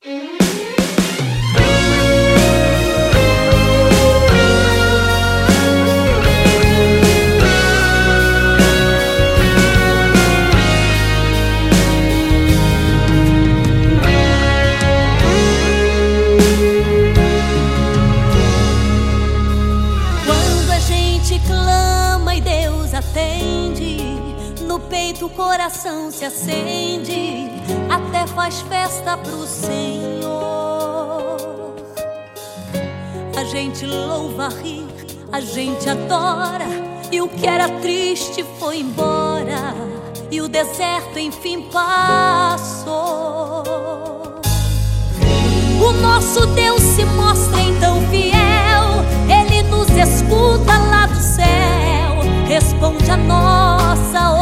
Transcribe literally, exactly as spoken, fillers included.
No peito o coração se acende, até faz festa pro Senhor. A gente louva, ri, a gente adora, e o que era triste foi embora, e o deserto enfim passou. O nosso Deus se mostra então fiel, Ele nos escuta lá do céu, responde a nossa oração.